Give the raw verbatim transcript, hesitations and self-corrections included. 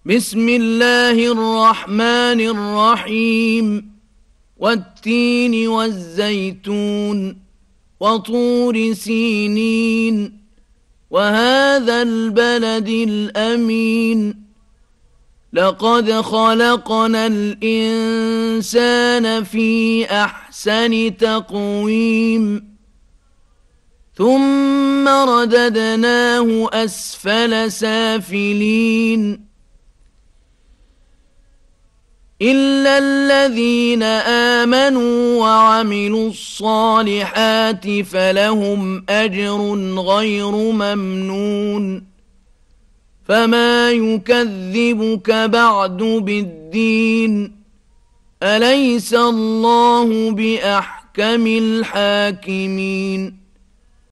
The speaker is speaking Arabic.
بسم الله الرحمن الرحيم والتين والزيتون وطور سينين وهذا البلد الأمين لقد خلقنا الإنسان في أحسن تقويم ثم رددناه أسفل سافلين إلا الذين آمنوا وعملوا الصالحات فلهم أجر غير ممنون فما يكذبك بعد بالدين أليس الله بأحكم الحاكمين